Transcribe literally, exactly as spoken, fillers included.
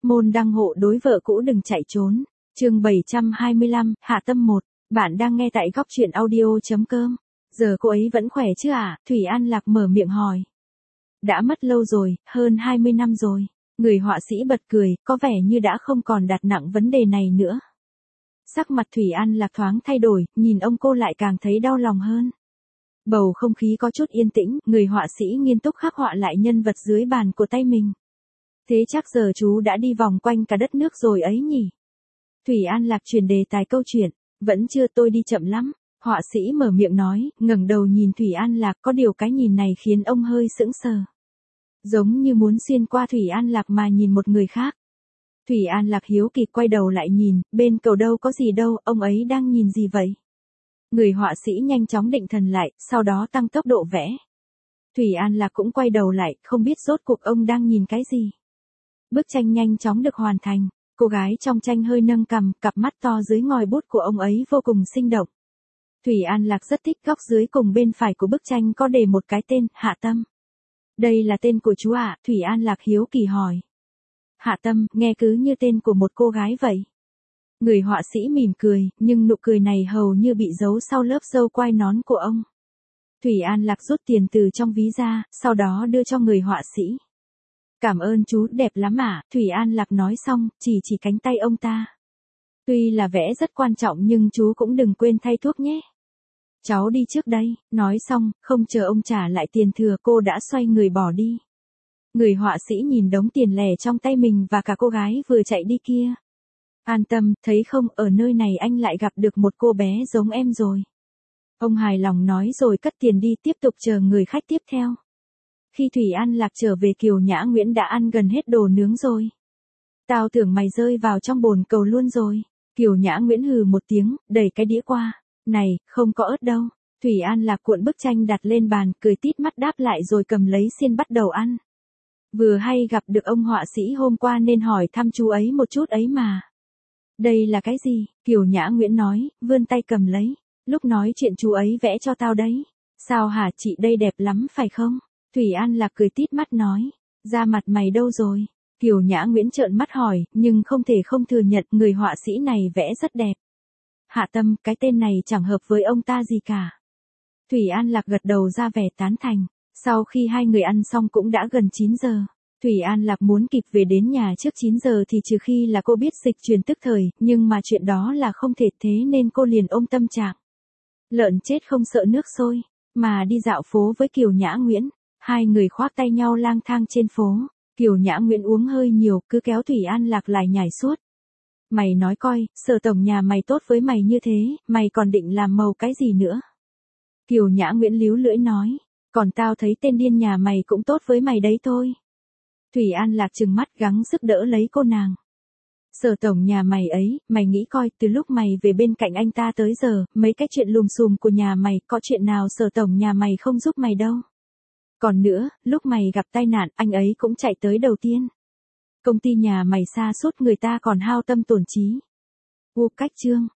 Môn đăng hộ đối vợ cũ đừng chạy trốn. Chương bảy trăm hai mươi lăm, Hạ Tâm một. Bạn đang nghe tại góc truyện audio.com. Giờ cô ấy vẫn khỏe chứ à? Thủy An Lạc mở miệng hỏi. Đã mất lâu rồi, hơn hai mươi năm rồi. Người họa sĩ bật cười, có vẻ như đã không còn đặt nặng vấn đề này nữa. Sắc mặt Thủy An Lạc thoáng thay đổi, nhìn ông cô lại càng thấy đau lòng hơn. Bầu không khí có chút yên tĩnh, người họa sĩ nghiêm túc khắc họa lại nhân vật dưới bàn của tay mình. Thế chắc giờ chú đã đi vòng quanh cả đất nước rồi ấy nhỉ? Thủy An Lạc chuyển đề tài câu chuyện. Vẫn chưa, tôi đi chậm lắm. Họa sĩ mở miệng nói, ngẩng đầu nhìn Thủy An Lạc, có điều cái nhìn này khiến ông hơi sững sờ. Giống như muốn xuyên qua Thủy An Lạc mà nhìn một người khác. Thủy An Lạc hiếu kỳ quay đầu lại nhìn, bên cầu đâu có gì đâu, ông ấy đang nhìn gì vậy? Người họa sĩ nhanh chóng định thần lại, sau đó tăng tốc độ vẽ. Thủy An Lạc cũng quay đầu lại, không biết rốt cuộc ông đang nhìn cái gì. Bức tranh nhanh chóng được hoàn thành. Cô gái trong tranh hơi nâng cằm, cặp mắt to dưới ngòi bút của ông ấy vô cùng sinh động. Thủy An Lạc rất thích góc dưới cùng bên phải của bức tranh có đề một cái tên, Hạ Tâm. Đây là tên của chú ạ, à? Thủy An Lạc hiếu kỳ hỏi. Hạ Tâm, nghe cứ như tên của một cô gái vậy. Người họa sĩ mỉm cười, nhưng nụ cười này hầu như bị giấu sau lớp râu quai nón của ông. Thủy An Lạc rút tiền từ trong ví ra, sau đó đưa cho người họa sĩ. Cảm ơn chú, đẹp lắm ạ, à? Thủy An Lạc nói xong, chỉ chỉ cánh tay ông ta. Tuy là vẽ rất quan trọng nhưng chú cũng đừng quên thay thuốc nhé. Cháu đi trước đây, nói xong, không chờ ông trả lại tiền thừa cô đã xoay người bỏ đi. Người họa sĩ nhìn đống tiền lẻ trong tay mình và cả cô gái vừa chạy đi kia. An Tâm, thấy không, ở nơi này anh lại gặp được một cô bé giống em rồi. Ông hài lòng nói rồi cất tiền đi tiếp tục chờ người khách tiếp theo. Khi Thủy An Lạc trở về Kiều Nhã Nguyễn đã ăn gần hết đồ nướng rồi. Tao tưởng mày rơi vào trong bồn cầu luôn rồi. Kiều Nhã Nguyễn hừ một tiếng, đẩy cái đĩa qua. Này, không có ớt đâu. Thủy An Lạc cuộn bức tranh đặt lên bàn, cười tít mắt đáp lại rồi cầm lấy xiên bắt đầu ăn. Vừa hay gặp được ông họa sĩ hôm qua nên hỏi thăm chú ấy một chút ấy mà. Đây là cái gì? Kiều Nhã Nguyễn nói, vươn tay cầm lấy. Lúc nói chuyện chú ấy vẽ cho tao đấy. Sao hả chị, đây đẹp lắm phải không? Thủy An Lạc cười tít mắt nói, da mặt mày đâu rồi? Kiều Nhã Nguyễn trợn mắt hỏi, nhưng không thể không thừa nhận người họa sĩ này vẽ rất đẹp. Hạ Tâm, cái tên này chẳng hợp với ông ta gì cả. Thủy An Lạc gật đầu ra vẻ tán thành. Sau khi hai người ăn xong cũng đã gần chín giờ. Thủy An Lạc muốn kịp về đến nhà trước chín giờ thì trừ khi là cô biết dịch truyền tức thời, nhưng mà chuyện đó là không thể, thế nên cô liền ôm tâm trạng. Lợn chết không sợ nước sôi, mà đi dạo phố với Kiều Nhã Nguyễn. Hai người khoác tay nhau lang thang trên phố. Kiều Nhã Nguyễn uống hơi nhiều, cứ kéo Thủy An Lạc lại nhảy suốt. Mày nói coi, Sở tổng nhà mày tốt với mày như thế, mày còn định làm màu cái gì nữa? Kiều Nhã Nguyễn líu lưỡi nói, còn tao thấy tên điên nhà mày cũng tốt với mày đấy thôi. Thủy An Lạc trừng mắt gắng sức đỡ lấy cô nàng. Sở tổng nhà mày ấy, mày nghĩ coi, từ lúc mày về bên cạnh anh ta tới giờ, mấy cái chuyện lùm xùm của nhà mày, có chuyện nào Sở tổng nhà mày không giúp mày đâu. Còn nữa, lúc mày gặp tai nạn, anh ấy cũng chạy tới đầu tiên. Công ty nhà mày sa sút người ta còn hao tâm tổn trí. U cách chương,